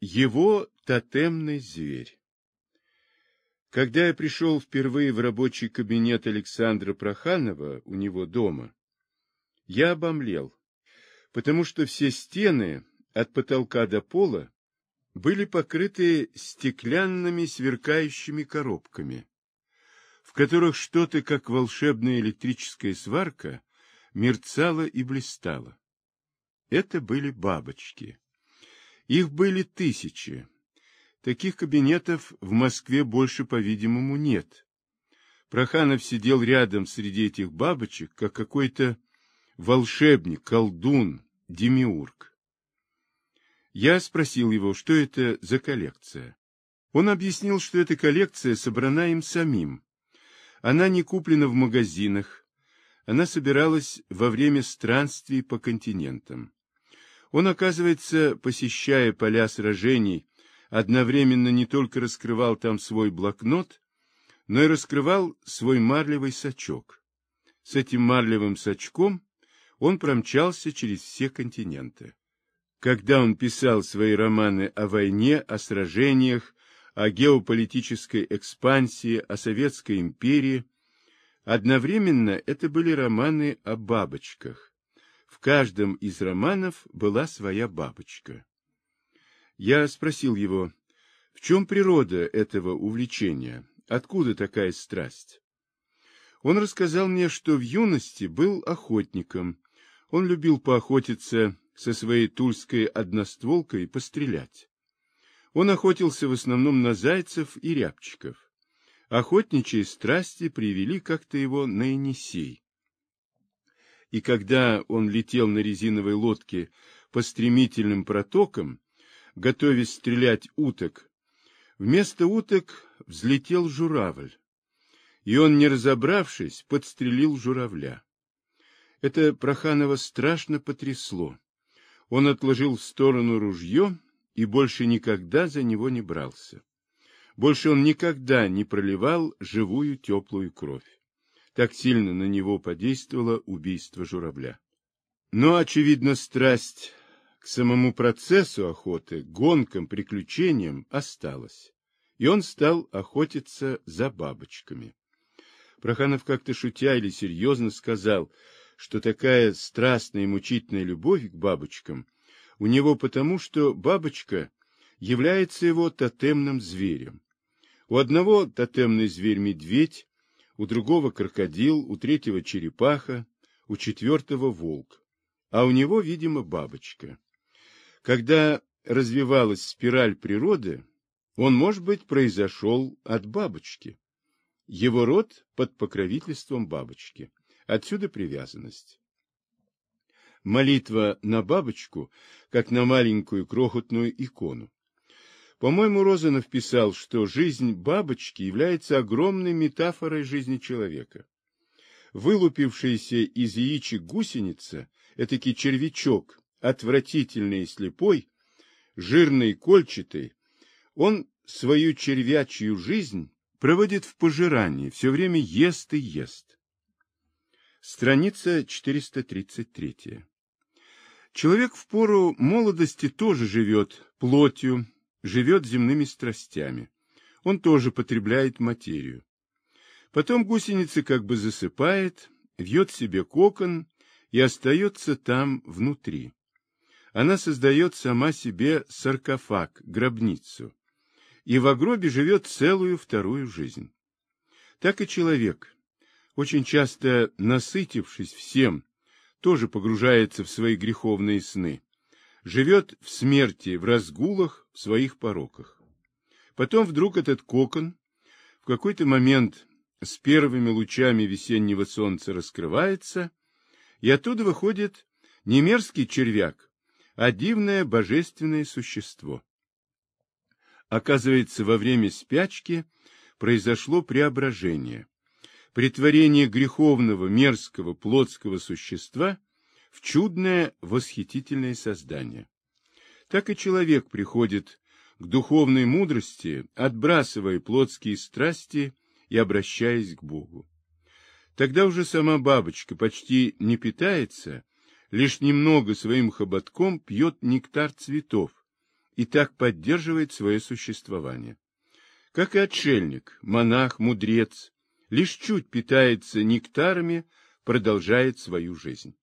Его тотемный зверь. Когда я пришел впервые в рабочий кабинет Александра Проханова у него дома, я обомлел, потому что все стены от потолка до пола были покрыты стеклянными сверкающими коробками, в которых что-то, как волшебная электрическая сварка, мерцало и блистало. Это были бабочки. Их были тысячи. Таких кабинетов в Москве больше, по-видимому, нет. Проханов сидел рядом среди этих бабочек, как какой-то волшебник, колдун, демиург. Я спросил его, что это за коллекция. Он объяснил, что эта коллекция собрана им самим. Она не куплена в магазинах. Она собиралась во время странствий по континентам. Он, оказывается, посещая поля сражений, одновременно не только раскрывал там свой блокнот, но и раскрывал свой марлевый сачок. С этим марлевым сачком он промчался через все континенты. Когда он писал свои романы о войне, о сражениях, о геополитической экспансии, о Советской империи, одновременно это были романы о бабочках. В каждом из романов была своя бабочка. Я спросил его, в чем природа этого увлечения, откуда такая страсть? Он рассказал мне, что в юности был охотником. Он любил поохотиться со своей тульской одностволкой и пострелять. Он охотился в основном на зайцев и рябчиков. Охотничьи страсти привели как-то его на Енисей. И когда он летел на резиновой лодке по стремительным протокам, готовясь стрелять уток, вместо уток взлетел журавль, и он, не разобравшись, подстрелил журавля. Это Проханова страшно потрясло. Он отложил в сторону ружье и больше никогда за него не брался. Больше он никогда не проливал живую теплую кровь. Так сильно на него подействовало убийство журавля. Но, очевидно, страсть к самому процессу охоты, гонкам, приключениям осталась, и он стал охотиться за бабочками. Проханов как-то шутя или серьезно сказал, что такая страстная и мучительная любовь к бабочкам у него потому, что бабочка является его тотемным зверем. У одного тотемный зверь медведь, у другого крокодил, у третьего черепаха, у четвертого волк, а у него, видимо, бабочка. Когда развивалась спираль природы, он, может быть, произошел от бабочки. Его род под покровительством бабочки. Отсюда привязанность. Молитва на бабочку, как на маленькую крохотную икону. По-моему, Розанов писал, что жизнь бабочки является огромной метафорой жизни человека. Вылупившаяся из яичек гусеница, этакий червячок, отвратительный и слепой, жирный и кольчатый, он свою червячью жизнь проводит в пожирании, все время ест и ест. Страница 433. Человек в пору молодости тоже живет плотью, живет земными страстями. Он тоже потребляет материю. Потом гусеница как бы засыпает, вьет себе кокон и остается там внутри. Она создает сама себе саркофаг, гробницу, и в гробе живет целую вторую жизнь. Так и человек, очень часто насытившись всем, тоже погружается в свои греховные сны. Живет в смерти, в разгулах, в своих пороках. Потом вдруг этот кокон в какой-то момент с первыми лучами весеннего солнца раскрывается, и оттуда выходит не мерзкий червяк, а дивное божественное существо. Оказывается, во время спячки произошло преображение, претворение греховного, мерзкого, плотского существа в чудное, восхитительное создание. Так и человек приходит к духовной мудрости, отбрасывая плотские страсти и обращаясь к Богу. Тогда уже сама бабочка почти не питается, лишь немного своим хоботком пьет нектар цветов, и так поддерживает свое существование. Как и отшельник, монах, мудрец, лишь чуть питается нектарами, продолжает свою жизнь.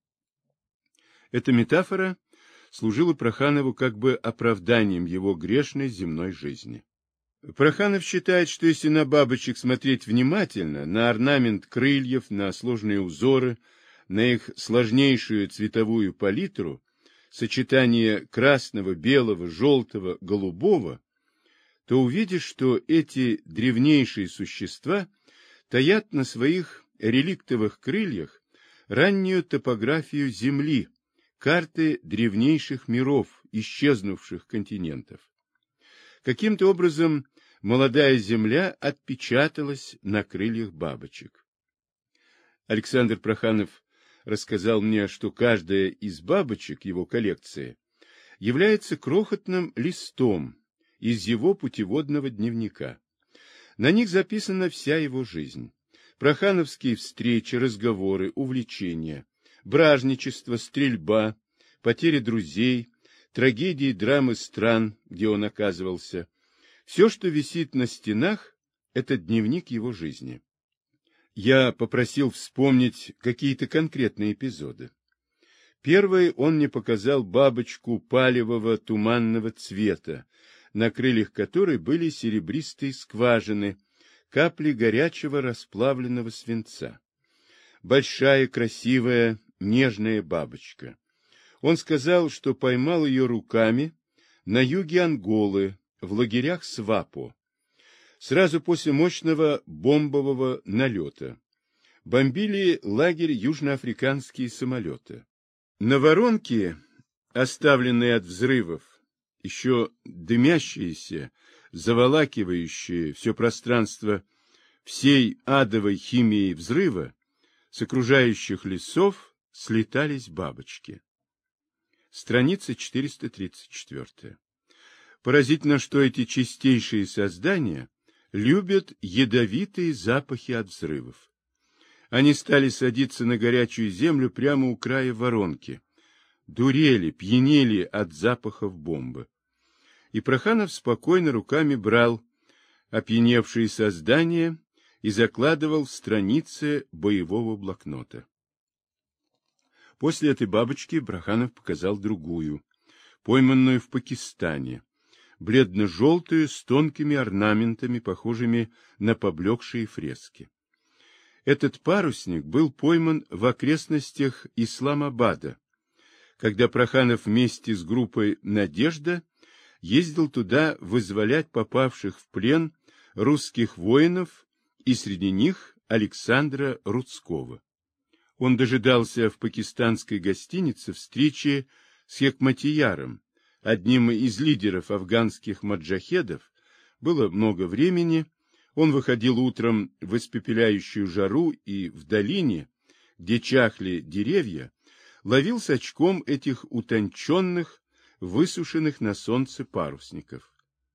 Эта метафора служила Проханову как бы оправданием его грешной земной жизни. Проханов считает, что если на бабочек смотреть внимательно, на орнамент крыльев, на сложные узоры, на их сложнейшую цветовую палитру, сочетание красного, белого, желтого, голубого, то увидишь, что эти древнейшие существа таят на своих реликтовых крыльях раннюю топографию Земли, карты древнейших миров, исчезнувших континентов. Каким-то образом молодая Земля отпечаталась на крыльях бабочек. Александр Проханов рассказал мне, что каждая из бабочек его коллекции является крохотным листом из его путеводного дневника. На них записана вся его жизнь. Прохановские встречи, разговоры, увлечения, бражничество, стрельба, потеря друзей, трагедии, драмы стран, где он оказывался. Все, что висит на стенах, это дневник его жизни. Я попросил вспомнить какие-то конкретные эпизоды. Первый он мне показал бабочку палевого туманного цвета, на крыльях которой были серебристые скважины, капли горячего расплавленного свинца. Большая, красивая, нежная бабочка. Он сказал, что поймал ее руками на юге Анголы, в лагерях Свапо, сразу после мощного бомбового налета. Бомбили лагерь южноафриканские самолеты. На воронке, оставленные от взрывов, еще дымящиеся, заволакивающие все пространство всей адовой химией взрыва, с окружающих лесов слетались бабочки. Страница 434. Поразительно, что эти чистейшие создания любят ядовитые запахи от взрывов. Они стали садиться на горячую землю прямо у края воронки, дурели, пьянели от запахов бомбы. И Проханов спокойно руками брал опьяневшие создания и закладывал в страницы боевого блокнота. После этой бабочки Проханов показал другую, пойманную в Пакистане, бледно-желтую, с тонкими орнаментами, похожими на поблекшие фрески. Этот парусник был пойман в окрестностях Исламабада, когда Проханов вместе с группой «Надежда» ездил туда вызволять попавших в плен русских воинов и среди них Александра Рудского. Он дожидался в пакистанской гостинице встречи с Хекматияром, одним из лидеров афганских маджахедов. Было много времени. Он выходил утром в испепеляющую жару и в долине, где чахли деревья, ловил с очком этих утонченных, высушенных на солнце парусников.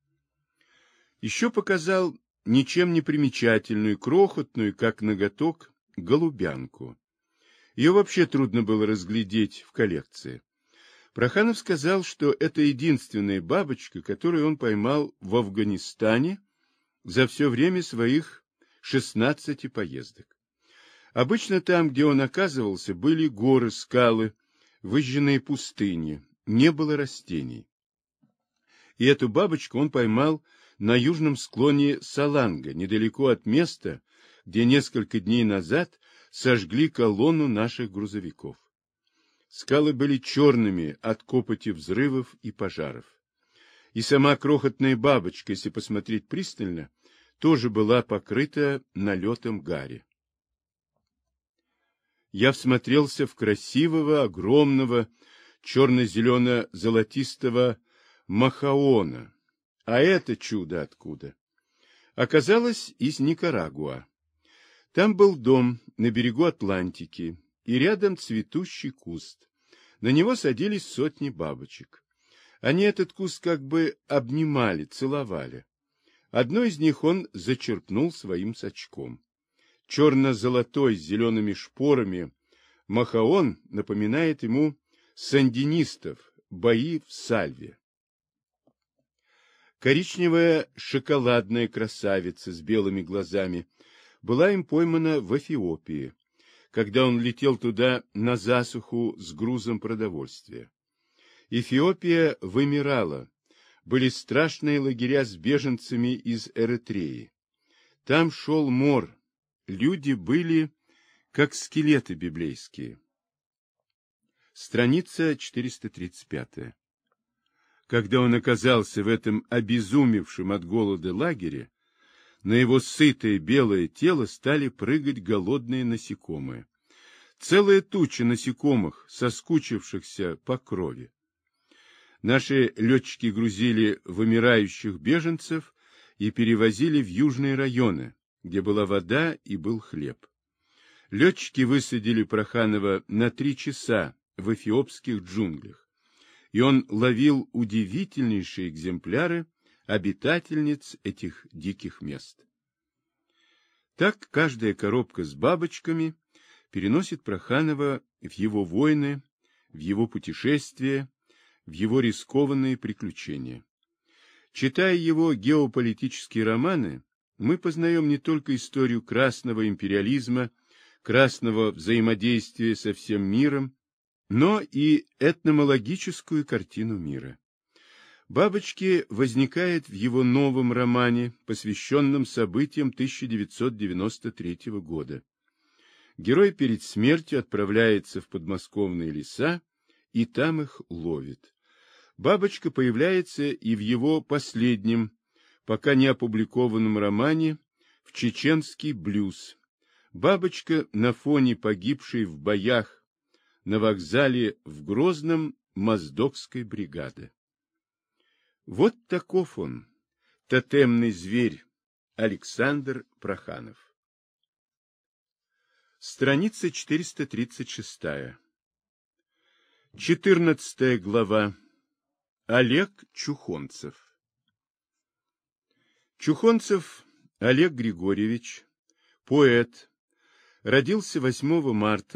Еще показал ничем не примечательную, крохотную, как ноготок, голубянку. Ее вообще трудно было разглядеть в коллекции. Проханов сказал, что это единственная бабочка, которую он поймал в Афганистане за все время своих 16 поездок. Обычно там, где он оказывался, были горы, скалы, выжженные пустыни, не было растений. И эту бабочку он поймал на южном склоне Саланга, недалеко от места, где несколько дней назад сожгли колонну наших грузовиков. Скалы были черными от копоти взрывов и пожаров. И сама крохотная бабочка, если посмотреть пристально, тоже была покрыта налетом гари. Я всмотрелся в красивого, огромного, черно-зелено-золотистого махаона. А это чудо откуда? Оказалось, из Никарагуа. Там был дом на берегу Атлантики, и рядом цветущий куст. На него садились сотни бабочек. Они этот куст как бы обнимали, целовали. Одну из них он зачерпнул своим сачком. Черно-золотой с зелеными шпорами махаон напоминает ему сандинистов, бои в Сальве. Коричневая шоколадная красавица с белыми глазами была им поймана в Эфиопии, когда он летел туда на засуху с грузом продовольствия. Эфиопия вымирала, были страшные лагеря с беженцами из Эритреи. Там шел мор, люди были как скелеты библейские. Страница 435. Когда он оказался в этом обезумевшем от голода лагере, на его сытое белое тело стали прыгать голодные насекомые. Целая туча насекомых, соскучившихся по крови. Наши летчики грузили вымирающих беженцев и перевозили в южные районы, где была вода и был хлеб. Летчики высадили Проханова на 3 часа в эфиопских джунглях, и он ловил удивительнейшие экземпляры обитательниц этих диких мест. Так каждая коробка с бабочками переносит Проханова в его войны, в его путешествия, в его рискованные приключения. Читая его геополитические романы, мы познаем не только историю красного империализма, красного взаимодействия со всем миром, но и этномологическую картину мира. Бабочки возникает в его новом романе, посвященном событиям 1993 года. Герой перед смертью отправляется в подмосковные леса, и там их ловит. Бабочка появляется и в его последнем, пока не опубликованном романе «В чеченский блюз». Бабочка на фоне погибшей в боях на вокзале в Грозном Моздокской бригады. Вот таков он, тотемный зверь, Александр Проханов. Страница 436. 14 глава. Олег Чухонцев. Чухонцев Олег Григорьевич, поэт, родился 8 марта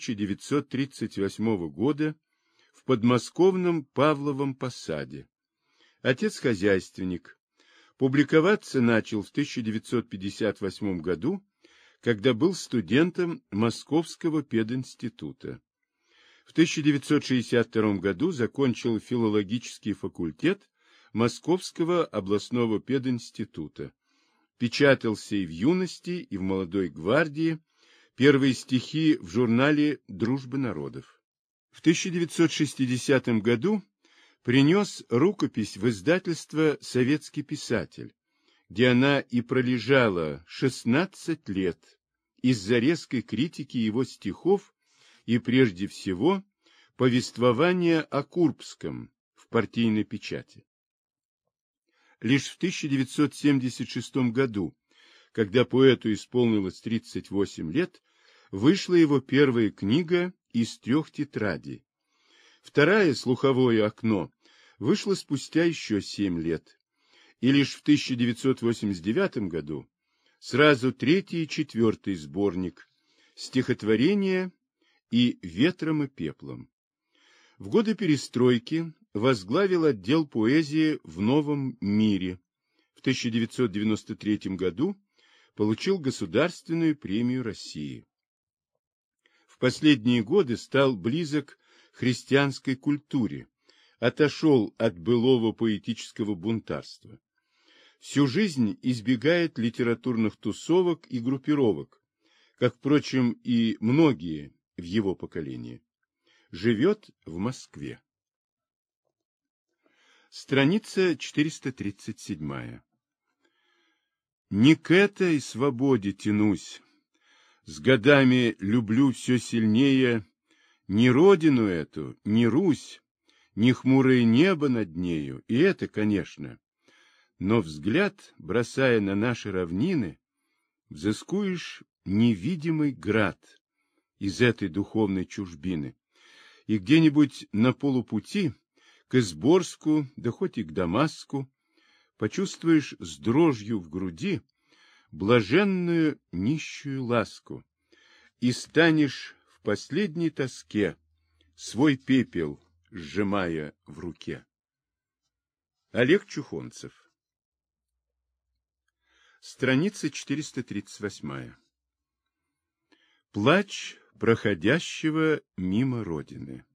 1938 года в подмосковном Павловом Посаде. Отец хозяйственник. Публиковаться начал в 1958 году, когда был студентом Московского пединститута. В 1962 году закончил филологический факультет Московского областного пединститута. Печатался и в юности, и в молодой гвардии, первые стихи в журнале «Дружба народов». В 1960 году принес рукопись в издательство «Советский писатель», где она и пролежала 16 лет из-за резкой критики его стихов и, прежде всего, повествования о Курбском в партийной печати. Лишь в 1976 году, когда поэту исполнилось 38 лет, вышла его первая книга из 3 тетрадей. Вторая, «Слуховое окно», вышла спустя еще 7 лет. И лишь в 1989 году сразу 3-й и 4-й сборник «Стихотворения» и «Ветром и пеплом». В годы перестройки возглавил отдел поэзии в «Новом мире». В 1993 году получил Государственную премию России. В последние годы стал близок к христианской культуре, отошел от былого поэтического бунтарства. Всю жизнь избегает литературных тусовок и группировок, как, впрочем, и многие в его поколении. Живет в Москве. Страница 437. Не к этой свободе тянусь, с годами люблю все сильнее ни родину эту, ни Русь, ни хмурое небо над нею, и это, конечно. Но взгляд, бросая на наши равнины, взыскуешь невидимый град из этой духовной чужбины, и где-нибудь на полупути к Изборску, да хоть и к Дамаску, почувствуешь с дрожью в груди блаженную нищую ласку и станешь в последней тоске свой пепел сжимая в руке. Олег Чухонцев. Страница 438. Плач проходящего мимо Родины.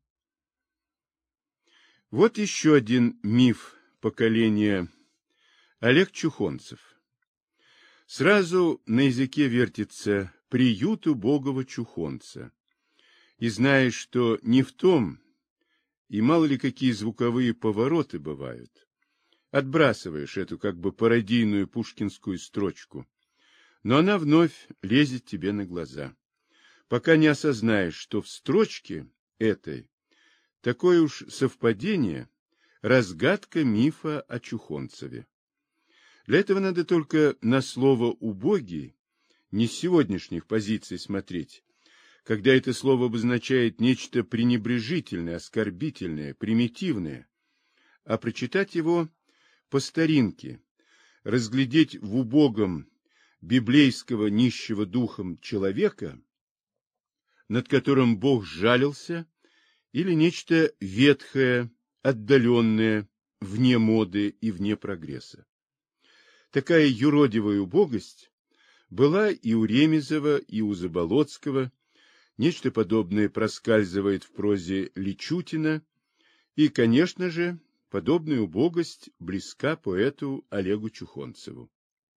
Вот еще один миф поколения. Олег Чухонцев. Сразу на языке вертится «приют убогого чухонца». И знаешь, что не в том, и мало ли какие звуковые повороты бывают. Отбрасываешь эту как бы пародийную пушкинскую строчку, но она вновь лезет тебе на глаза, пока не осознаешь, что в строчке этой такое уж совпадение, разгадка мифа о Чухонцеве. Для этого надо только на слово «убогий» не с сегодняшних позиций смотреть, когда это слово обозначает нечто пренебрежительное, оскорбительное, примитивное, а прочитать его по старинке, разглядеть в убогом библейского нищего духом человека, над которым Бог сжалился, или нечто ветхое, отдаленное, вне моды и вне прогресса. Такая юродивая убогость была и у Ремезова, и у Заболоцкого, нечто подобное проскальзывает в прозе Личутина, и, конечно же, подобная убогость близка поэту Олегу Чухонцеву.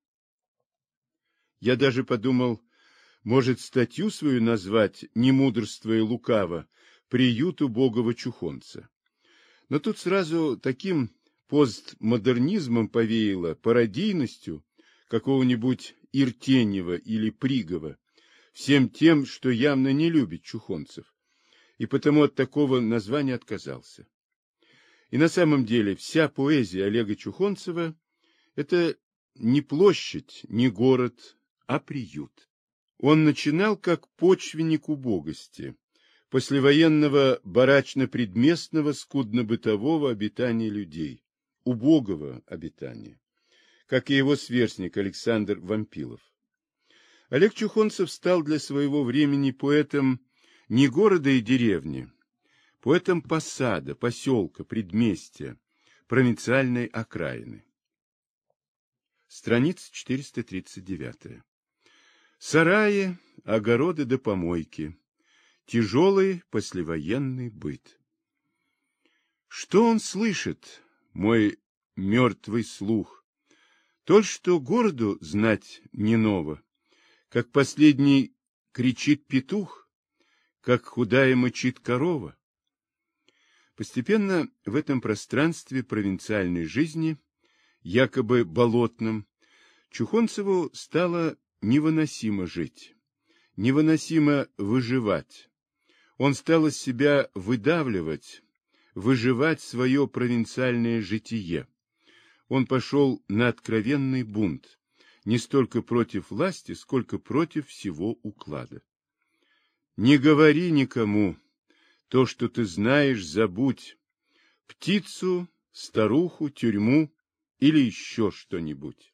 Я даже подумал, может, статью свою назвать «Не мудрствуя лукаво, приют убогого чухонца». Но тут сразу таким постмодернизмом повеяло, пародийностью какого-нибудь Иртеньева или Пригова, всем тем, что явно не любит чухонцев, и потому от такого названия отказался. И на самом деле вся поэзия Олега Чухонцева – это не площадь, не город, а приют. Он начинал как почвенник убогости, послевоенного барачно-предместного скудно-бытового обитания людей, убогого обитания, как и его сверстник Александр Вампилов. Олег Чухонцев стал для своего времени поэтом не города и деревни, поэтом посада, поселка, предместья, провинциальной окраины. Страница 439. Сараи, огороды да помойки. Тяжелый послевоенный быт. Что он слышит, мой мертвый слух? То, что городу знать не ново, как последний кричит петух, как худая мычит корова. Постепенно в этом пространстве провинциальной жизни, якобы болотном, Чухонцеву стало невыносимо жить, невыносимо выживать. Он стал из себя выдавливать, выживать свое провинциальное житие. Он пошел на откровенный бунт, не столько против власти, сколько против всего уклада. Не говори никому, то, что ты знаешь, забудь. Птицу, старуху, тюрьму или еще что-нибудь.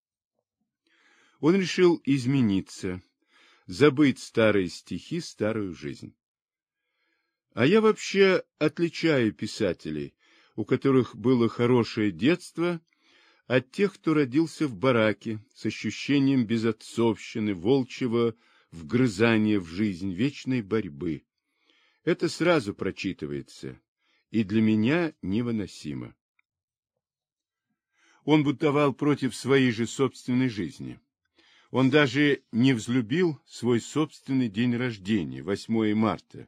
Он решил измениться, забыть старые стихи, старую жизнь. А я вообще отличаю писателей, у которых было хорошее детство, от тех, кто родился в бараке с ощущением безотцовщины, волчьего вгрызания в жизнь, вечной борьбы. Это сразу прочитывается, и для меня невыносимо. Он бунтовал против своей же собственной жизни. Он даже не взлюбил свой собственный день рождения, 8 марта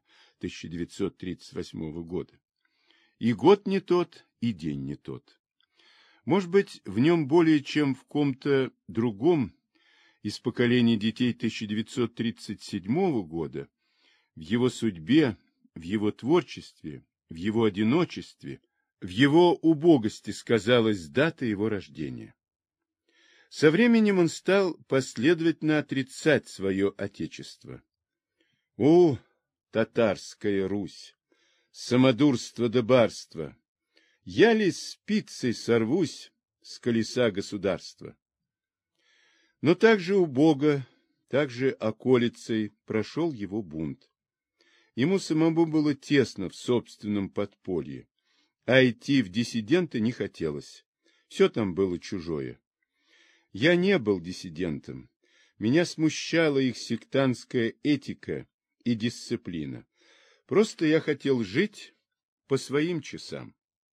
1938 года. И год не тот, и день не тот. Может быть, в нем более чем в ком-то другом из поколения детей 1937 года, в его судьбе, в его творчестве, в его одиночестве, в его убогости сказалась дата его рождения. Со временем он стал последовательно отрицать свое отечество. О, татарская Русь! Самодурство да барство! Я ли спицей сорвусь с колеса государства? Но также убого, также околицей прошел его бунт. Ему самому было тесно в собственном подполье, а идти в диссиденты не хотелось. Все там было чужое. Я не был диссидентом. Меня смущала их сектантская этика и дисциплина. Просто я хотел жить по своим часам.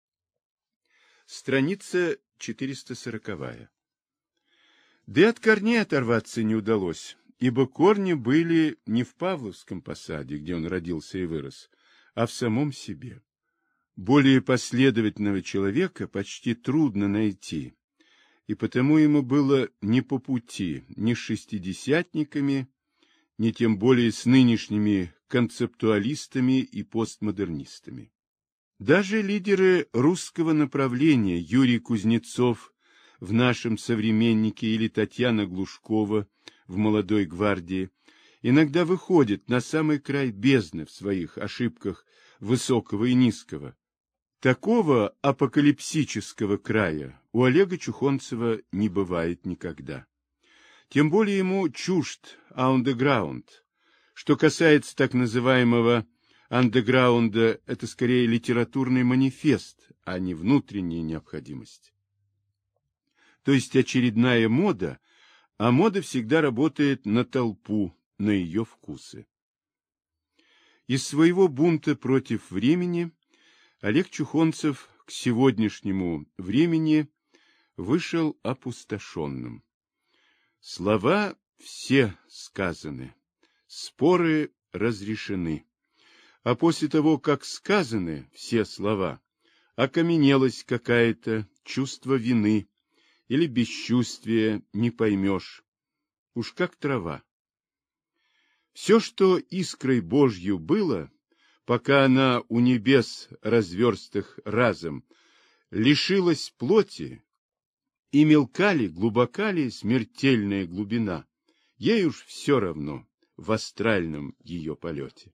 Страница 440. Да и от корней оторваться не удалось, ибо корни были не в Павловском посаде, где он родился и вырос, а в самом себе. Более последовательного человека почти трудно найти, и потому ему было не по пути ни с шестидесятниками, ни тем более с нынешними концептуалистами и постмодернистами. Даже лидеры русского направления Юрий Кузнецов в «Нашем современнике» или Татьяна Глушкова в «Молодой гвардии» иногда выходят на самый край бездны в своих ошибках высокого и низкого. Такого апокалипсического края у Олега Чухонцева не бывает никогда. Тем более ему чужд андеграунд. Что касается так называемого андеграунда, это скорее литературный манифест, а не внутренняя необходимость. То есть очередная мода, а мода всегда работает на толпу, на ее вкусы. Из своего бунта против времени Олег Чухонцев к сегодняшнему времени вышел опустошенным. Слова все сказаны, споры разрешены. А после того, как сказаны все слова, окаменелость какая-то, чувство вины или бесчувствие, не поймешь. Уж как трава. Все, что искрой Божью было, пока она у небес разверстых разом, лишилась плоти, и мелка ли, глубока ли смертельная глубина, ей уж все равно в астральном ее полете.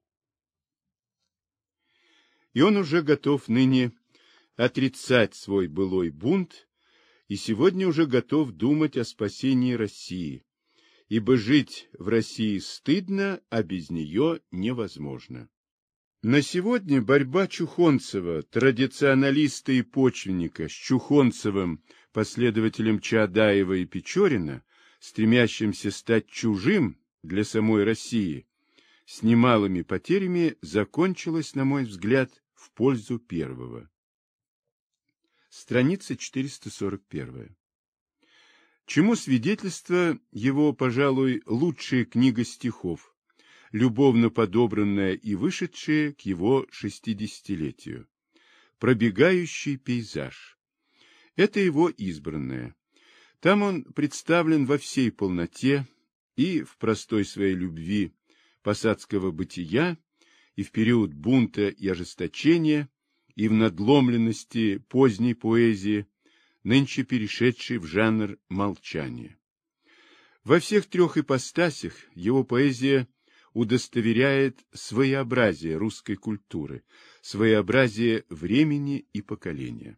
И он уже готов ныне отрицать свой былой бунт, и сегодня уже готов думать о спасении России, ибо жить в России стыдно, а без нее невозможно. На сегодня борьба Чухонцева, традиционалиста и почвенника, с Чухонцевым, последователем Чаадаева и Печорина, стремящимся стать чужим для самой России, с немалыми потерями закончилась, на мой взгляд, в пользу первого. Страница 441. Чему свидетельство его, пожалуй, лучшая книга стихов, любовно подобранная и вышедшая к его 60-летию. «Пробегающий пейзаж». Это его избранное. Там он представлен во всей полноте и в простой своей любви посадского бытия, и в период бунта и ожесточения, и в надломленности поздней поэзии, нынче перешедшей в жанр молчания. Во всех трех ипостасях его поэзия удостоверяет своеобразие русской культуры, своеобразие времени и поколения.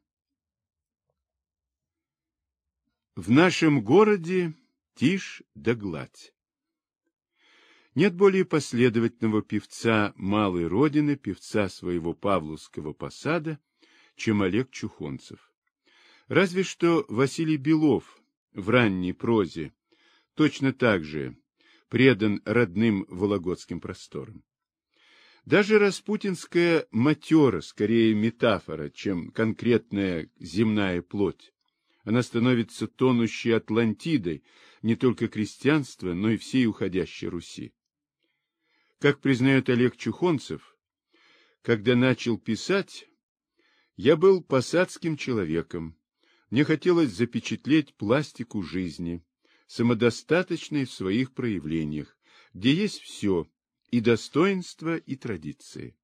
В нашем городе тишь да гладь. Нет более последовательного певца малой родины, певца своего Павловского посада, чем Олег Чухонцев. Разве что Василий Белов в ранней прозе точно так же предан родным вологодским просторам. Даже распутинская матера скорее метафора, чем конкретная земная плоть. Она становится тонущей Атлантидой не только крестьянства, но и всей уходящей Руси. Как признает Олег Чухонцев, когда начал писать, я был посадским человеком, мне хотелось запечатлеть пластику жизни, самодостаточной в своих проявлениях, где есть все, и достоинство, и традиции.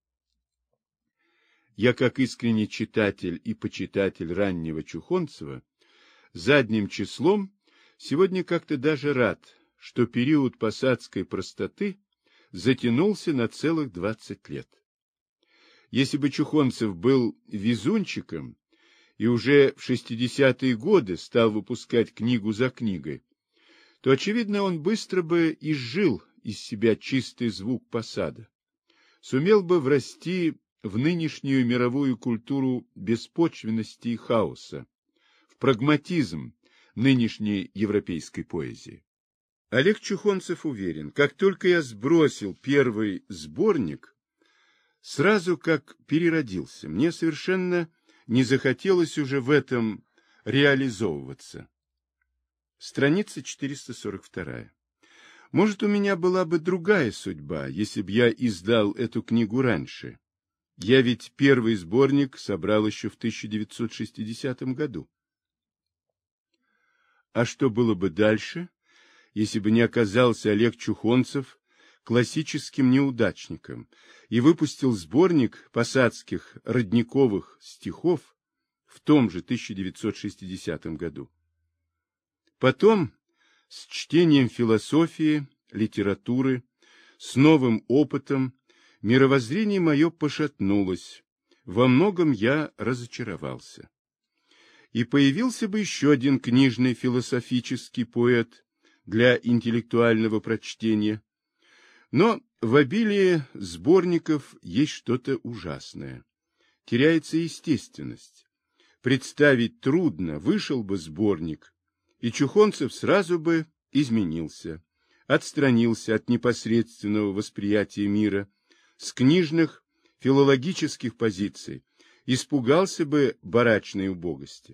Я, как искренний читатель и почитатель раннего Чухонцева, задним числом сегодня как-то даже рад, что период посадской простоты затянулся на целых 20 лет. Если бы Чухонцев был везунчиком и уже в 60-е годы стал выпускать книгу за книгой, то, очевидно, он быстро бы изжил из себя чистый звук посада, сумел бы врасти в нынешнюю мировую культуру беспочвенности и хаоса, в прагматизм, нынешней европейской поэзии. Олег Чухонцев уверен, как только я сбросил первый сборник, сразу как переродился, мне совершенно не захотелось уже в этом реализовываться. Страница 442. Может, у меня была бы другая судьба, если бы я издал эту книгу раньше. Я ведь первый сборник собрал еще в 1960 году. А что было бы дальше, если бы не оказался Олег Чухонцев классическим неудачником и выпустил сборник посадских родниковых стихов в том же 1960 году? Потом, с чтением философии, литературы, с новым опытом, мировоззрение мое пошатнулось, во многом я разочаровался. И появился бы еще один книжный философический поэт для интеллектуального прочтения. Но в обилии сборников есть что-то ужасное. Теряется естественность. Представить трудно, вышел бы сборник, и Чухонцев сразу бы изменился, отстранился от непосредственного восприятия мира, с книжных филологических позиций, испугался бы барачной убогости.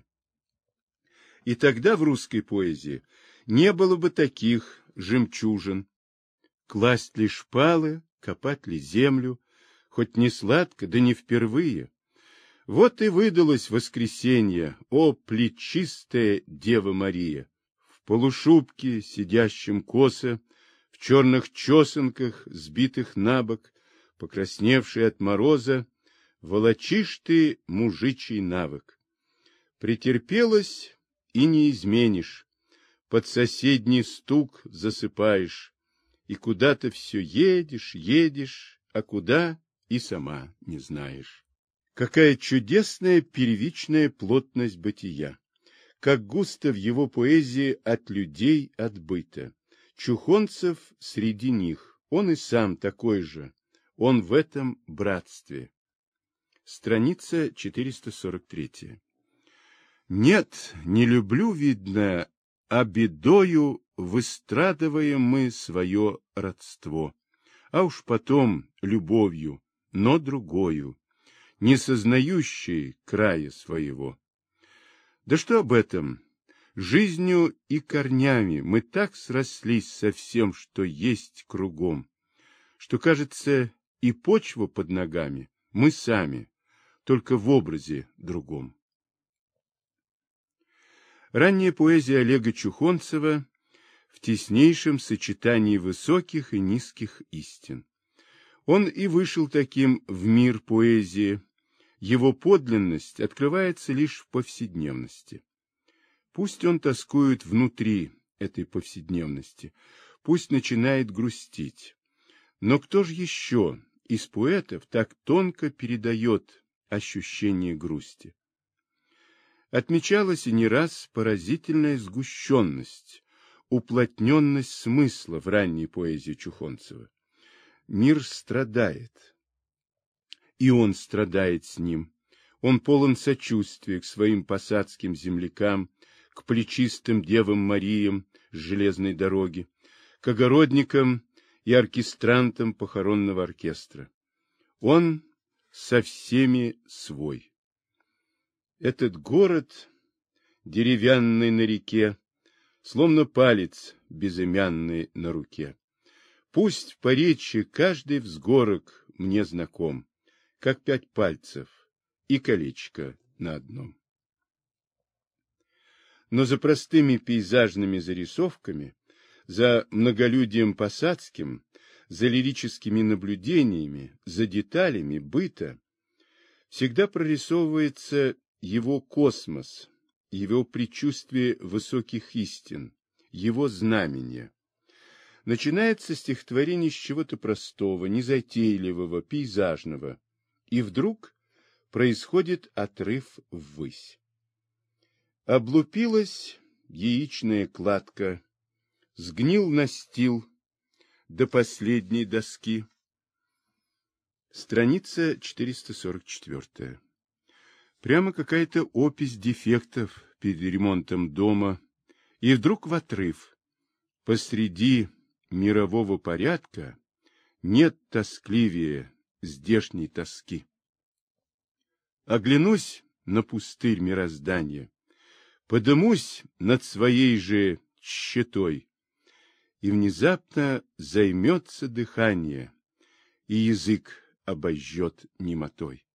И тогда в русской поэзии не было бы таких жемчужин. Класть ли шпалы, копать ли землю, хоть не сладко, да не впервые. Вот и выдалось воскресенье, о, плечистая Дева Мария, в полушубке, сидящем косо, в черных чесанках, сбитых набок, покрасневший от мороза, волочишь ты мужичий навык. Претерпелась и не изменишь, под соседний стук засыпаешь, и куда-то все едешь, едешь, а куда и сама не знаешь. Какая чудесная первичная плотность бытия! Как густо в его поэзии от людей, от быта. Чухонцев среди них, он и сам такой же, он в этом братстве. Страница 443. Нет, не люблю, видно, а бедою выстрадываем мы свое родство, а уж потом любовью, но другою, не сознающей края своего. Да что об этом? Жизнью и корнями мы так срослись со всем, что есть кругом, что, кажется, и почва под ногами мы сами, только в образе другом. Ранняя поэзия Олега Чухонцева в теснейшем сочетании высоких и низких истин. Он и вышел таким в мир поэзии. Его подлинность открывается лишь в повседневности. Пусть он тоскует внутри этой повседневности, пусть начинает грустить. Но кто же еще из поэтов так тонко передает ощущение грусти? Отмечалась и не раз поразительная сгущенность, уплотненность смысла в ранней поэзии Чухонцева. Мир страдает, и он страдает с ним. Он полон сочувствия к своим посадским землякам, к плечистым девам Мариям с железной дороги, к огородникам и оркестрантам похоронного оркестра. Он со всеми свой. Этот город, деревянный на реке, словно палец безымянный на руке. Пусть в поречье каждый взгорок мне знаком, как 5 пальцев и колечко на одном. Но за простыми пейзажными зарисовками, за многолюдием посадским, за лирическими наблюдениями, за деталями быта всегда прорисовывается его космос, его предчувствие высоких истин, его знамение. Начинается стихотворение с чего-то простого, незатейливого, пейзажного, и вдруг происходит отрыв ввысь. Облупилась яичная кладка, сгнил настил до последней доски. Страница 444. Прямо какая-то опись дефектов перед ремонтом дома, И вдруг в отрыв. Посреди мирового порядка нет тоскливее здешней тоски. Оглянусь на пустырь мироздания, подымусь над своей же щитой, и внезапно займется дыхание, и язык обожжет немотой.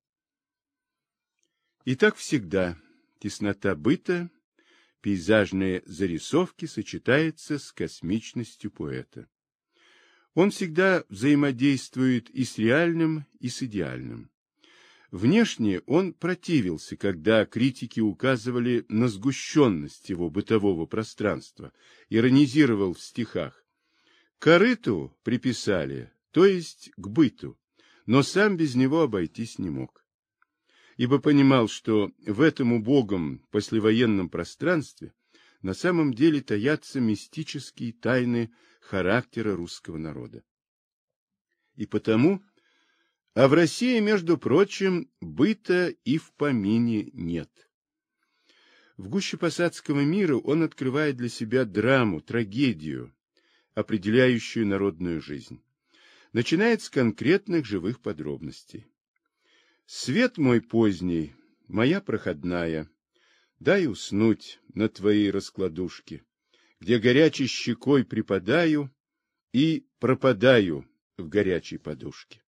И так всегда теснота быта, пейзажные зарисовки сочетаются с космичностью поэта. Он всегда взаимодействует и с реальным, и с идеальным. Внешне он противился, когда критики указывали на сгущенность его бытового пространства, иронизировал в стихах. К корыту приписали, то есть к быту, но сам без него обойтись не мог. Ибо понимал, что в этом убогом послевоенном пространстве на самом деле таятся мистические тайны характера русского народа. И потому, а в России, между прочим, быта и в помине нет. В гуще посадского мира он открывает для себя драму, трагедию, определяющую народную жизнь. Начинает с конкретных живых подробностей. Свет мой поздний, моя проходная, дай уснуть на твоей раскладушке, где горячей щекой припадаю и пропадаю в горячей подушке.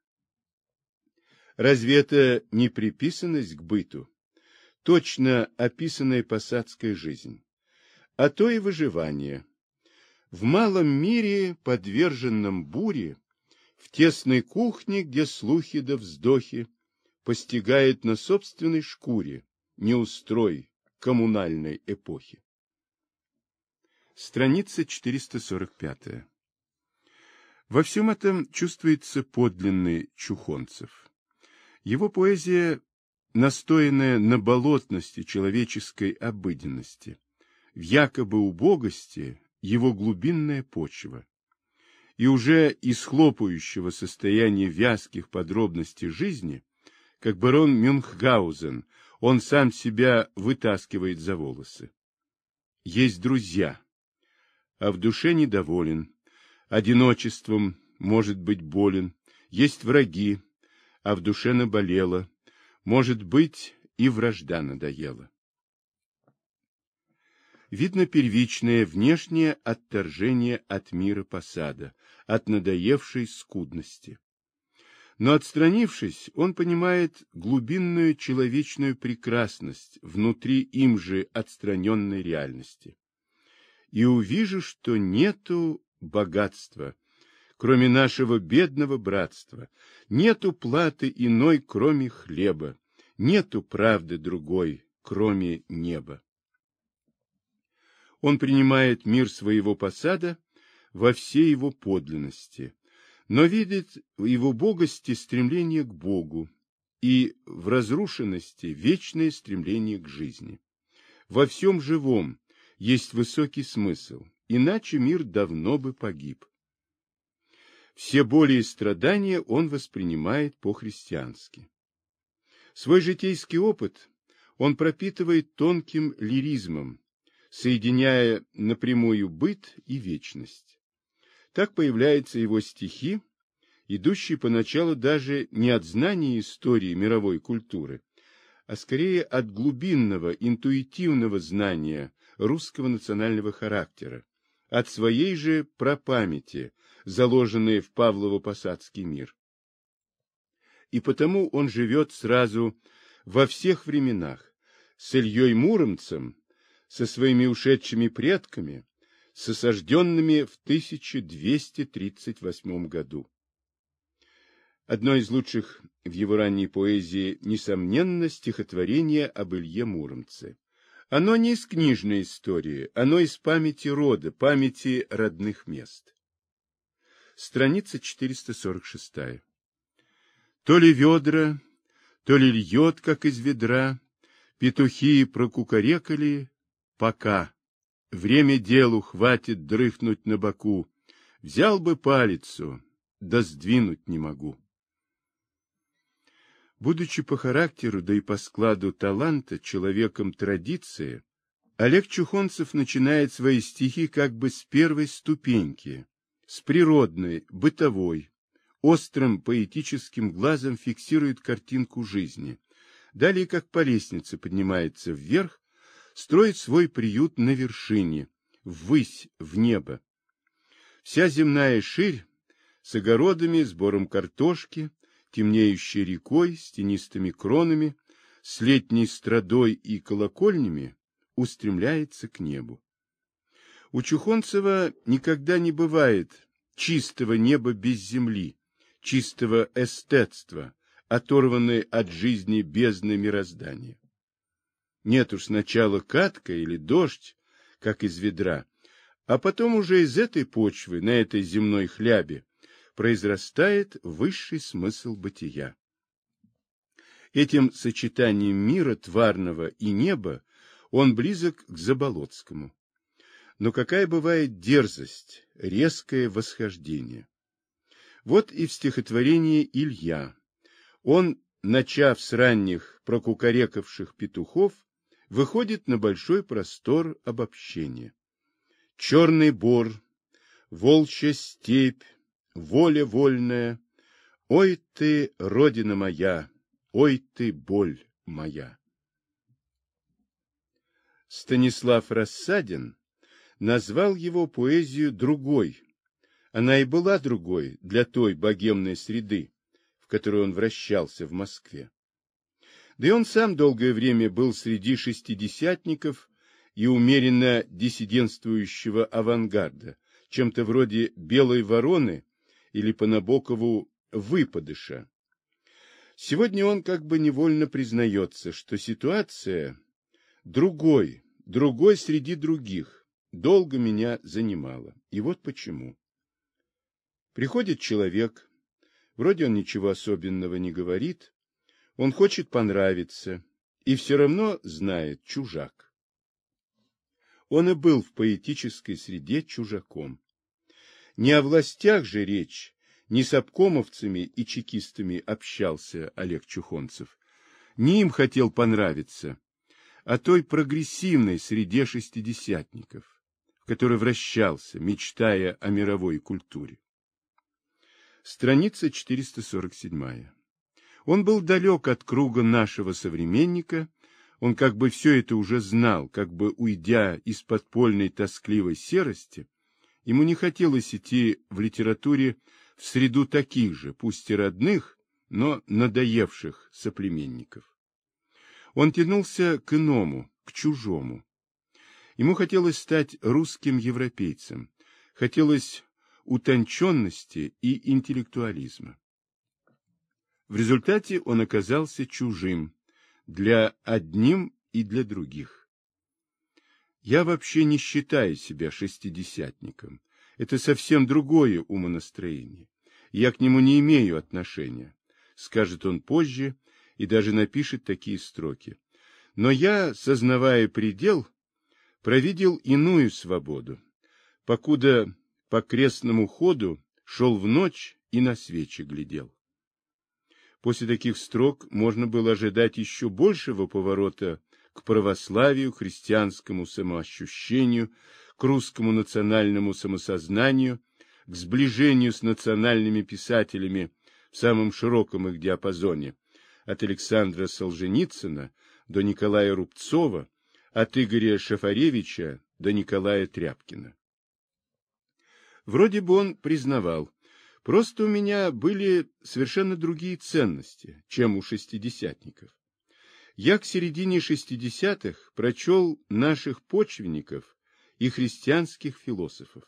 Разве это не приписанность к быту, точно описанная посадская жизнь, а то и выживание? В малом мире, подверженном буре, в тесной кухне, где слухи да вздохи, постигает на собственной шкуре неустрой коммунальной эпохи. Страница 445. Во всем этом чувствуется подлинный Чухонцев. Его поэзия, настоянная на болотности человеческой обыденности, в якобы убогости его глубинная почва. И уже из хлопающего состояния вязких подробностей жизни, как барон Мюнхгаузен, он сам себя вытаскивает за волосы. Есть друзья, а в душе недоволен, одиночеством может быть болен, есть враги, а в душе наболело, может быть, и вражда надоела. Видно первичное внешнее отторжение от мира посада, от надоевшей скудности. Но отстранившись, он понимает глубинную человечную прекрасность внутри им же отстраненной реальности. И увижу, что нету богатства, кроме нашего бедного братства, нету платы иной, кроме хлеба, нету правды другой, кроме неба. Он принимает мир своего посада во всей его подлинности, но видит в его богости стремление к Богу и в разрушенности вечное стремление к жизни. Во всем живом есть высокий смысл, иначе мир давно бы погиб. Все боли и страдания он воспринимает по-христиански. Свой житейский опыт он пропитывает тонким лиризмом, соединяя напрямую быт и вечность. Так появляются его стихи, идущие поначалу даже не от знания истории мировой культуры, а скорее от глубинного, интуитивного знания русского национального характера, от своей же прапамяти, заложенной в Павлово-Посадский мир. И потому он живет сразу во всех временах, с Ильей Муромцем, со своими ушедшими предками, с осажденными в 1238 году. Одно из лучших в его ранней поэзии, несомненно, стихотворение об Илье Муромце. Оно не из книжной истории, оно из памяти рода, памяти родных мест. Страница 446. То ли ведра, то ли льет, как из ведра, петухи прокукарекали, пока время делу хватит дрыхнуть на боку, взял бы палицу, да сдвинуть не могу. Будучи по характеру, да и по складу таланта человеком традиции, Олег Чухонцев начинает свои стихи как бы с первой ступеньки, с природной, бытовой, острым поэтическим глазом фиксирует картинку жизни. Далее, как по лестнице поднимается вверх, строит свой приют на вершине, ввысь, в небо. Вся земная ширь с огородами, сбором картошки, темнеющей рекой, с тенистыми кронами, с летней страдой и колокольнями устремляется к небу. У Чухонцева никогда не бывает чистого неба без земли, чистого эстетства, оторванной от жизни бездны мироздания. Нет уж сначала катка или дождь, как из ведра, а потом уже из этой почвы, на этой земной хлябе, произрастает высший смысл бытия. Этим сочетанием мира тварного и неба он близок к Заболоцкому. Но какая бывает дерзость, резкое восхождение. Вот и в стихотворении «Илья». Он, начав с ранних прокукарекавших петухов, выходит на большой простор обобщения. Черный бор, волчья степь, воля вольная, ой ты, родина моя, ой ты, боль моя. Станислав Рассадин назвал его поэзию другой. Она и была другой для той богемной среды, в которой он вращался в Москве. Да и он сам долгое время был среди шестидесятников и умеренно диссидентствующего авангарда, чем-то вроде «Белой вороны» или по Набокову «Выпадыша». Сегодня он как бы невольно признается, что ситуация другой среди других, долго меня занимала. И вот почему. Приходит человек, вроде он ничего особенного не говорит, он хочет понравиться, и все равно знает чужак. Он и был в поэтической среде чужаком. Не о властях же речь, не с обкомовцами и чекистами общался Олег Чухонцев, не им хотел понравиться, а той прогрессивной среде шестидесятников, в которой вращался, мечтая о мировой культуре. Страница 447. Он был далек от круга нашего современника, он как бы все это уже знал, как бы уйдя из подпольной тоскливой серости, ему не хотелось идти в литературе в среду таких же, пусть и родных, но надоевших соплеменников. Он тянулся к иному, к чужому. Ему хотелось стать русским европейцем, хотелось утонченности и интеллектуализма. В результате он оказался чужим для одним и для других. Я вообще не считаю себя шестидесятником. Это совсем другое умонастроение. Я к нему не имею отношения, скажет он позже и даже напишет такие строки. Но я, сознавая предел, провидел иную свободу, покуда по крестному ходу шел в ночь и на свечи глядел. После таких строк можно было ожидать еще большего поворота к православию, христианскому самоощущению, к русскому национальному самосознанию, к сближению с национальными писателями в самом широком их диапазоне, от Александра Солженицына до Николая Рубцова, от Игоря Шафаревича до Николая Тряпкина. Вроде бы он признавал, просто у меня были совершенно другие ценности, чем у шестидесятников. Я к середине шестидесятых прочел наших почвенников и христианских философов.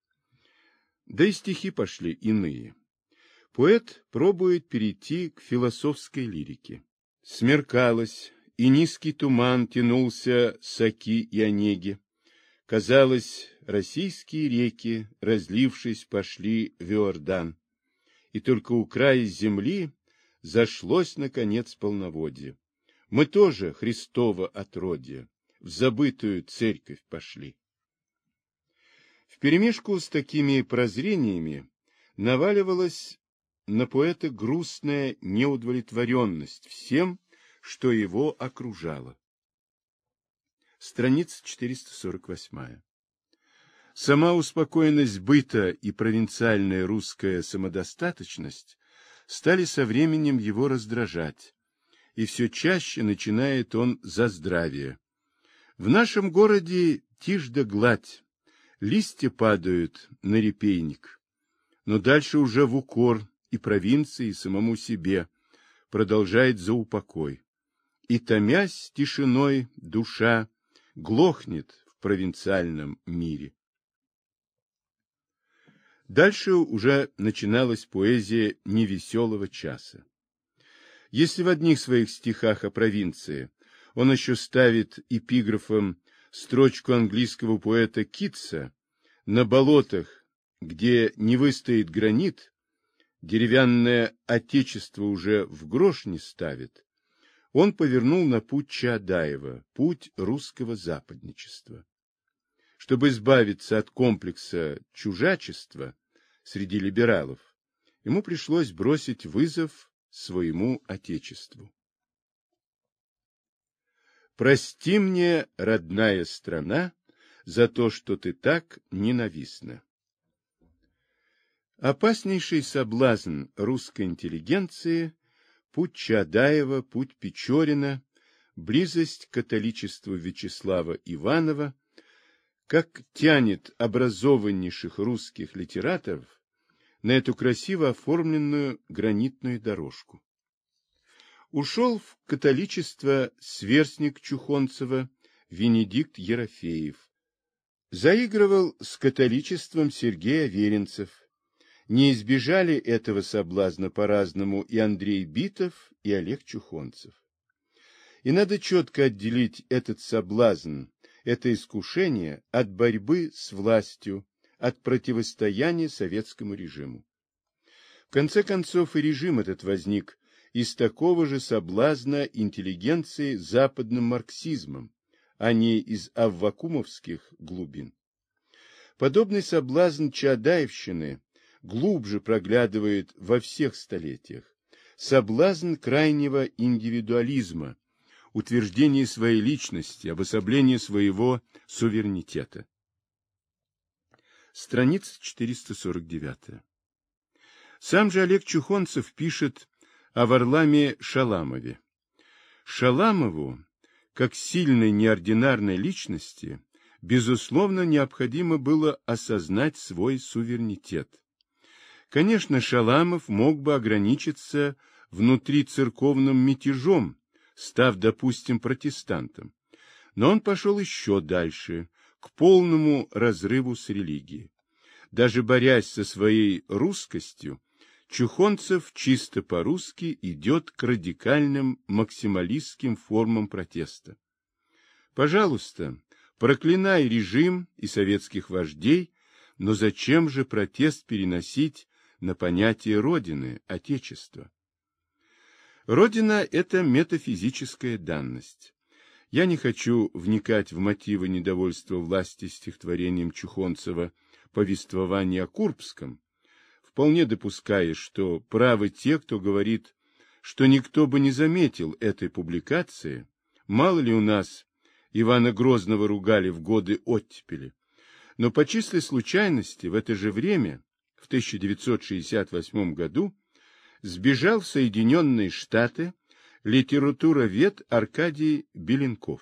Да и стихи пошли иные. Поэт пробует перейти к философской лирике. Смеркалось, и низкий туман тянулся с Оки и Онеги. Казалось, российские реки, разлившись, пошли в Иордан. И только у края земли зашлось, наконец, полноводье. Мы тоже Христово отродье, в забытую церковь пошли. Вперемешку с такими прозрениями наваливалась на поэта грустная неудовлетворенность всем, что его окружало. Страница 448. Сама успокоенность быта и провинциальная русская самодостаточность стали со временем его раздражать, и все чаще начинает он за здравие. В нашем городе тишь да гладь, листья падают на репейник, но дальше уже в укор и провинции, и самому себе, продолжает за упокой. И, томясь тишиной, душа глохнет в провинциальном мире. Дальше уже начиналась поэзия невеселого часа. Если в одних своих стихах о провинции он еще ставит эпиграфом строчку английского поэта Китса: «На болотах, где не выстоит гранит, деревянное отечество уже в грош не ставит», он повернул на путь Чаадаева, путь русского западничества. Чтобы избавиться от комплекса чужачества среди либералов, ему пришлось бросить вызов своему отечеству. «Прости мне, родная страна, за то, что ты так ненавистна». Опаснейший соблазн русской интеллигенции — путь Чаадаева, путь Печорина, близость к католичеству Вячеслава Иванова, как тянет образованнейших русских литераторов на эту красиво оформленную гранитную дорожку. Ушел в католичество сверстник Чухонцева Венедикт Ерофеев. Заигрывал с католичеством Сергей Аверинцев. Не избежали этого соблазна по-разному и Андрей Битов, и Олег Чухонцев. И надо четко отделить этот соблазн, это искушение от борьбы с властью, от противостояния советскому режиму. В конце концов, и режим этот возник из такого же соблазна интеллигенции западным марксизмом, а не из аввакумовских глубин. Подобный соблазн чаадаевщины глубже проглядывает во всех столетиях. Соблазн крайнего индивидуализма, утверждение своей личности, обособление своего суверенитета. Страница 449. Сам же Олег Чухонцев пишет о Варламе Шаламове. Шаламову, как сильной неординарной личности, безусловно, необходимо было осознать свой суверенитет. Конечно, Шаламов мог бы ограничиться внутрицерковным мятежом, став, допустим, протестантом, но он пошел еще дальше, к полному разрыву с религией. Даже борясь со своей русскостью, Чухонцев чисто по-русски идет к радикальным максималистским формам протеста. Пожалуйста, проклинай режим и советских вождей, но зачем же протест переносить на понятие Родины, Отечества? Родина – это метафизическая данность. Я не хочу вникать в мотивы недовольства власти стихотворением Чухонцева «Повествование о Курбском», вполне допуская, что правы те, кто говорит, что никто бы не заметил этой публикации, мало ли у нас Ивана Грозного ругали в годы оттепели. Но по чистой случайности в это же время, в 1968 году, сбежал в Соединенные Штаты литературовед Аркадий Беленков.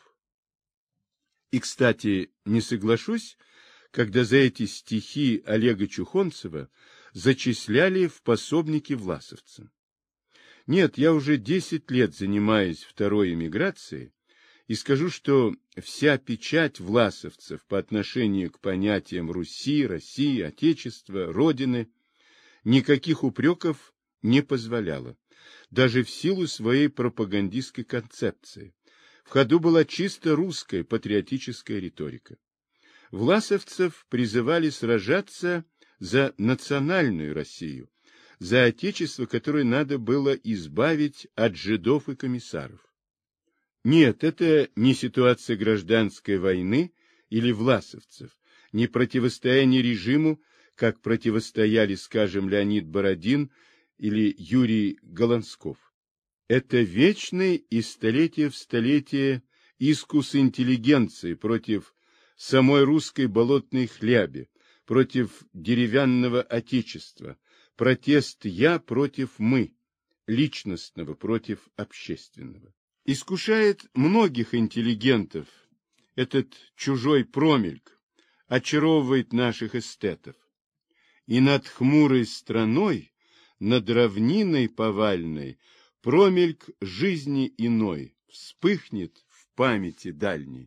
И, кстати, не соглашусь, когда за эти стихи Олега Чухонцева зачисляли в пособники власовцам. Нет, я уже 10 лет занимаюсь второй эмиграцией, и скажу, что вся печать власовцев по отношению к понятиям Руси, России, Отечества, Родины никаких упреков не позволяла, даже в силу своей пропагандистской концепции. В ходу была чисто русская патриотическая риторика. Власовцев призывали сражаться за национальную Россию, за Отечество, которое надо было избавить от жидов и комиссаров. Нет, это не ситуация гражданской войны или власовцев, не противостояние режиму, как противостояли, скажем, Леонид Бородин или Юрий Голансков. Это вечный из столетия в столетие искус интеллигенции против самой русской болотной хляби, против деревянного отечества, протест «я» против «мы», личностного против общественного. Искушает многих интеллигентов этот чужой промельк, очаровывает наших эстетов. И над хмурой страной, над равниной повальной, промельк жизни иной вспыхнет в памяти дальней.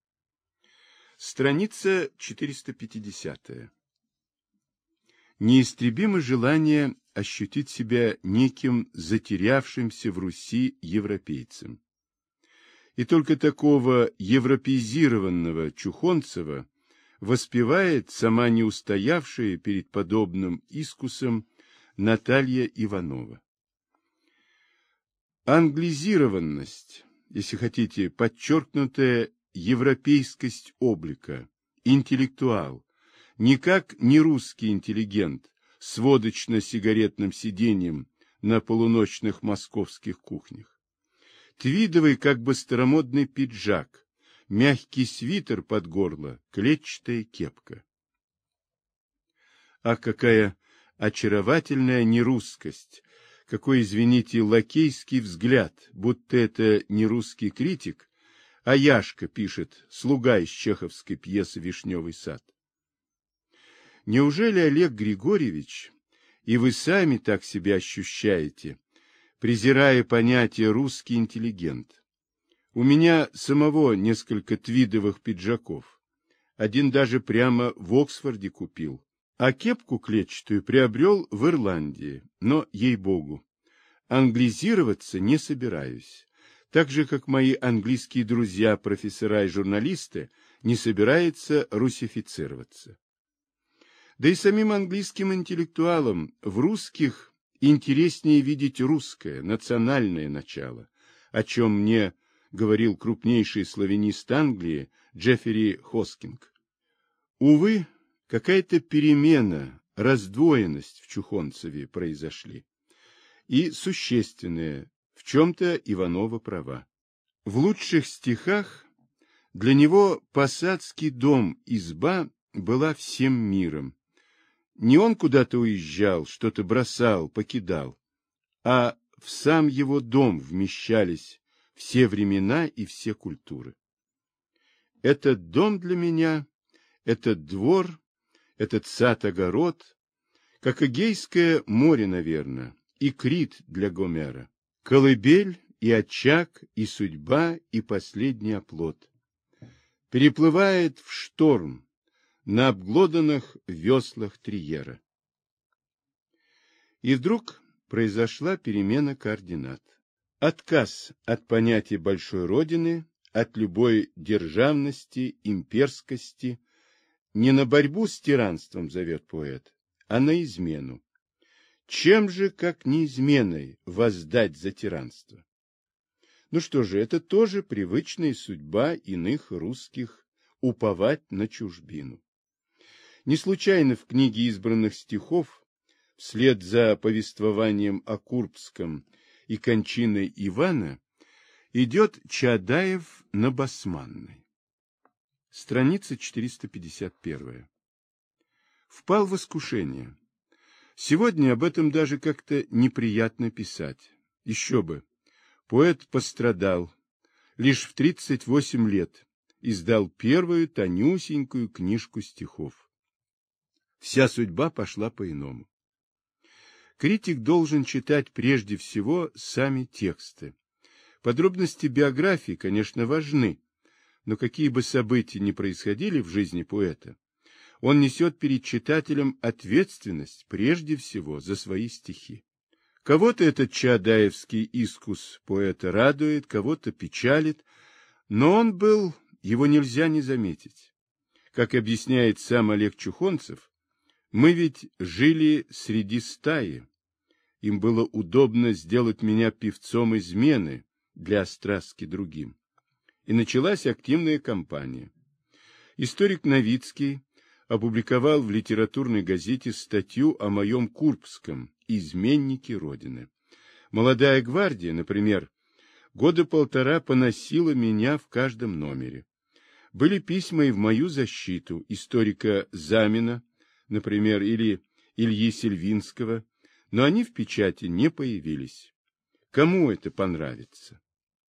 Страница 450. Неистребимо желание ощутить себя неким затерявшимся в Руси европейцем. И только такого европеизированного Чухонцева воспевает сама не устоявшая перед подобным искусом Наталья Иванова. Англизированность, если хотите, подчеркнутая европейскость облика, интеллектуал, никак не русский интеллигент с водочно-сигаретным сиденьем на полуночных московских кухнях. Твидовый, как бы старомодный пиджак, мягкий свитер под горло, клетчатая кепка. Ах, какая очаровательная нерусскость, какой, извините, лакейский взгляд, будто это не русский критик, а Яшка пишет, слуга из чеховской пьесы «Вишневый сад». Неужели, Олег Григорьевич, и вы сами так себя ощущаете, презирая понятие «русский интеллигент»? У меня самого несколько твидовых пиджаков. Один даже прямо в Оксфорде купил, а кепку клетчатую приобрел в Ирландии. Но, ей-богу, англизироваться не собираюсь. Так же, как мои английские друзья, профессора и журналисты, не собираются русифицироваться. Да и самим английским интеллектуалам в русских интереснее видеть русское, национальное начало, о чем мне говорил крупнейший славянист Англии Джеффери Хоскинг. Увы, какая-то перемена, раздвоенность в Чухонцеве произошли. И существенная, в чем-то Иванова права. В лучших стихах для него посадский дом, изба была всем миром. Не он куда-то уезжал, что-то бросал, покидал, а в сам его дом вмещались все времена и все культуры. Этот дом для меня, этот двор, этот сад-огород, как Эгейское море, наверное, и Крит для Гомера, колыбель и очаг, и судьба, и последний оплот. Переплывает в шторм на обглоданных веслах Триера. И вдруг произошла перемена координат. Отказ от понятия большой родины, от любой державности, имперскости, не на борьбу с тиранством зовет поэт, а на измену. Чем же, как не изменой, воздать за тиранство? Ну что же, это тоже привычная судьба иных русских уповать на чужбину. Не случайно в книге избранных стихов, вслед за повествованием о Курбском и кончиной Ивана, идет Чаадаев на Басманной. Страница 451. Впал в искушение. Сегодня об этом даже как-то неприятно писать. Еще бы. Поэт пострадал. Лишь в 38 лет издал первую тонюсенькую книжку стихов. Вся судьба пошла по-иному. Критик должен читать прежде всего сами тексты. Подробности биографии, конечно, важны, но какие бы события ни происходили в жизни поэта, он несет перед читателем ответственность прежде всего за свои стихи. Кого-то этот чаадаевский искус поэта радует, кого-то печалит, но он был, его нельзя не заметить. Как объясняет сам Олег Чухонцев, мы ведь жили среди стаи. Им было удобно сделать меня певцом измены для острастки другим. И началась активная кампания. Историк Новицкий опубликовал в литературной газете статью о моем Курбском «Изменнике Родины». Молодая гвардия, например, Года полтора поносила меня в каждом номере. Были письма и в мою защиту историка Замина, например, или Ильи Сельвинского, но они в печати не появились. Кому это понравится?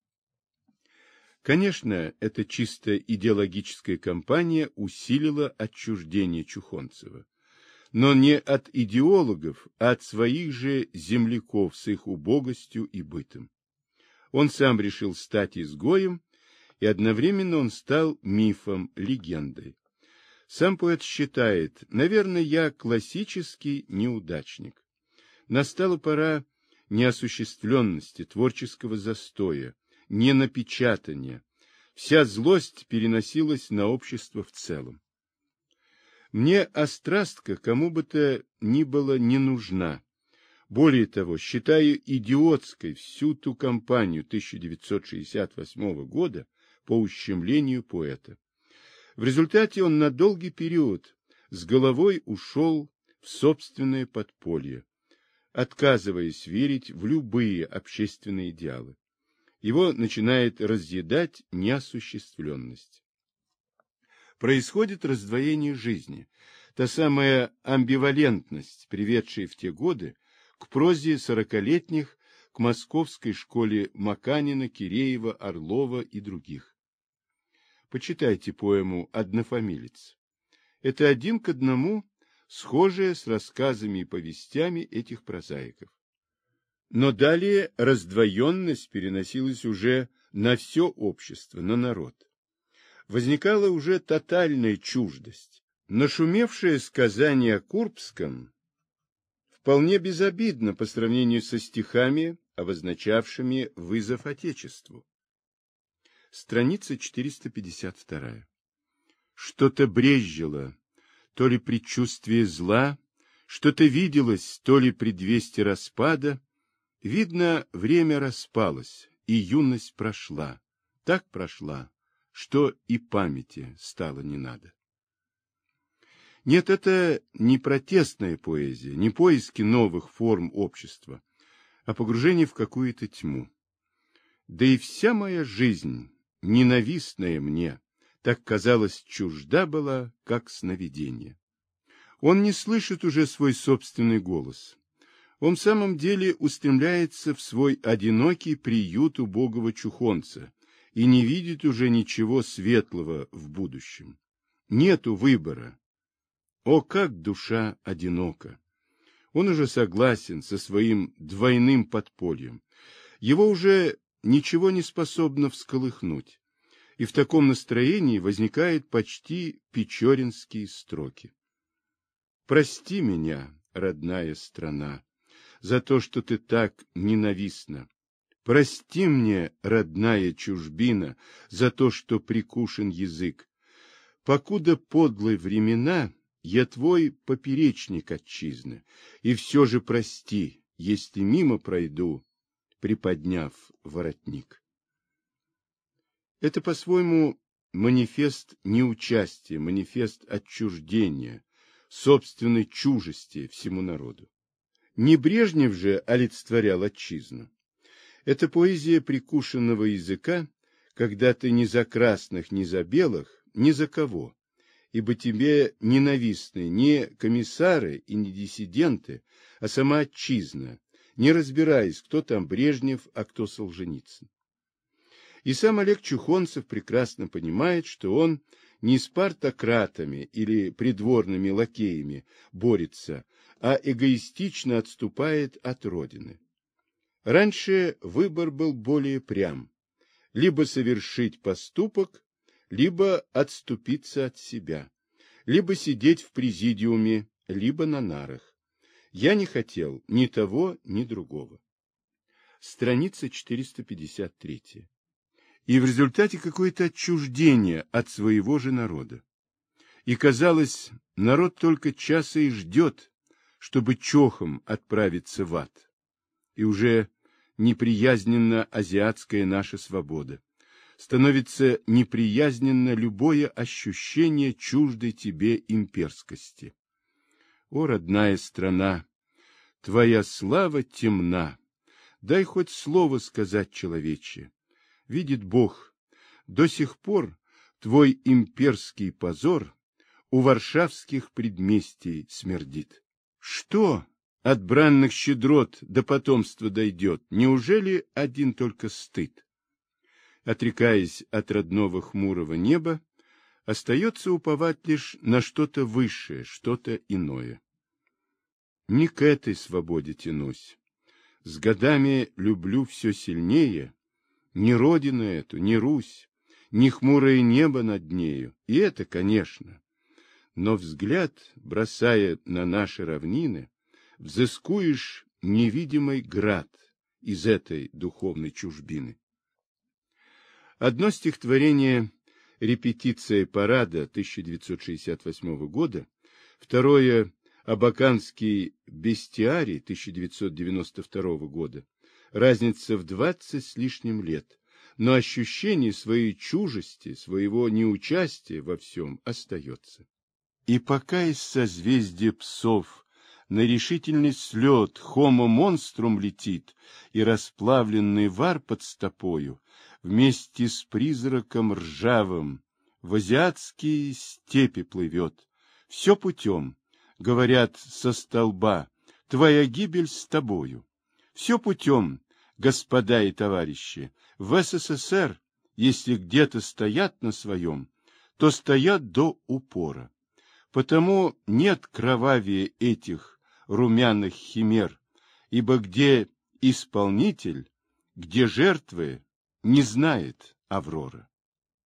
Конечно, эта чисто идеологическая кампания усилила отчуждение Чухонцева. Но не от идеологов, а от своих же земляков с их убогостью и бытом. Он сам решил стать изгоем, и одновременно он стал мифом, легендой. Сам поэт считает, наверное, я классический неудачник. Настала пора неосуществленности, творческого застоя, ненапечатания. Вся злость переносилась на общество в целом. Мне острастка кому бы то ни было не нужна. Более того, считаю идиотской всю ту кампанию 1968 года по ущемлению поэта. В результате он на долгий период с головой ушел в собственное подполье, отказываясь верить в любые общественные идеалы. Его начинает разъедать неосуществленность. Происходит раздвоение жизни, та самая амбивалентность, приведшая в те годы к прозе сорокалетних, к московской школе Маканина, Киреева, Орлова и других. Почитайте поэму «Однофамилец». Это один к одному схожее с рассказами и повестями этих прозаиков. Но далее раздвоенность переносилась уже на все общество, на народ. Возникала уже тотальная чуждость. Нашумевшее сказание о Курбском вполне безобидно по сравнению со стихами, обозначавшими вызов Отечеству. Страница 452. Что-то брезжило, то ли предчувствие зла, что-то виделось, то ли предвестие распада. Видно, время распалось, и юность прошла, так прошла, что и памяти стало не надо. Нет, это не протестная поэзия, не поиски новых форм общества, а погружение в какую-то тьму. Да и вся моя жизнь, ненавистная мне, так, казалось, чужда была, как сновидение. Он не слышит уже свой собственный голос. Он в самом деле устремляется в свой одинокий приют убогого чухонца и не видит уже ничего светлого в будущем. Нету выбора. О, как душа одинока! Он уже согласен со своим двойным подпольем. Его уже ничего не способно всколыхнуть. И в таком настроении возникают почти печоринские строки. «Прости меня, родная страна, за то, что ты так ненавистна. Прости мне, родная чужбина, за то, что прикушен язык. Покуда подлые времена, я твой поперечник отчизны, и все же прости, если мимо пройду, приподняв воротник». Это, по-своему, манифест неучастия, манифест отчуждения, собственной чужести всему народу. Не Брежнев же олицетворял отчизну. Это поэзия прикушенного языка, когда ты ни за красных, ни за белых, ни за кого, ибо тебе ненавистны не комиссары и не диссиденты, а сама отчизна, не разбираясь, кто там Брежнев, а кто Солженицын. И сам Олег Чухонцев прекрасно понимает, что он не с партократами или придворными лакеями борется, а эгоистично отступает от родины. Раньше выбор был более прям. Либо совершить поступок, либо отступиться от себя, либо сидеть в президиуме, либо на нарах. Я не хотел ни того, ни другого. Страница 453. И в результате какое-то отчуждение от своего же народа. И, казалось, народ только часа и ждет, чтобы чохом отправиться в ад. И уже неприязненна азиатская наша свобода. Становится неприязненно любое ощущение чуждой тебе имперскости. О, родная страна, твоя слава темна, дай хоть слово сказать человече. Видит Бог, до сих пор твой имперский позор у варшавских предместий смердит. Что от бранных щедрот до потомства дойдет? Неужели один только стыд? Отрекаясь от родного хмурого неба, остается уповать лишь на что-то высшее, что-то иное. Не к этой свободе тянусь. С годами люблю все сильнее ни родину эту, ни Русь, ни хмурое небо над нею, и это, конечно. Но взгляд, бросая на наши равнины, взыскуешь невидимый град из этой духовной чужбины. Одно стихотворение «Репетиция парада» 1968 года, второе «Абаканский бестиарий» 1992 года, разница в 20 с лишним лет, но ощущение своей чужести, своего неучастия во всем остается. И пока из созвездия псов на решительный слет хомо-монструм летит, и расплавленный вар под стопою вместе с призраком ржавым в азиатские степи плывет. Все путем, говорят со столба, твоя гибель с тобою. Все путем, господа и товарищи, в СССР, если где-то стоят на своем, то стоят до упора. Потому нет кровавее этих румяных химер, ибо где исполнитель, где жертвы, не знает Аврора.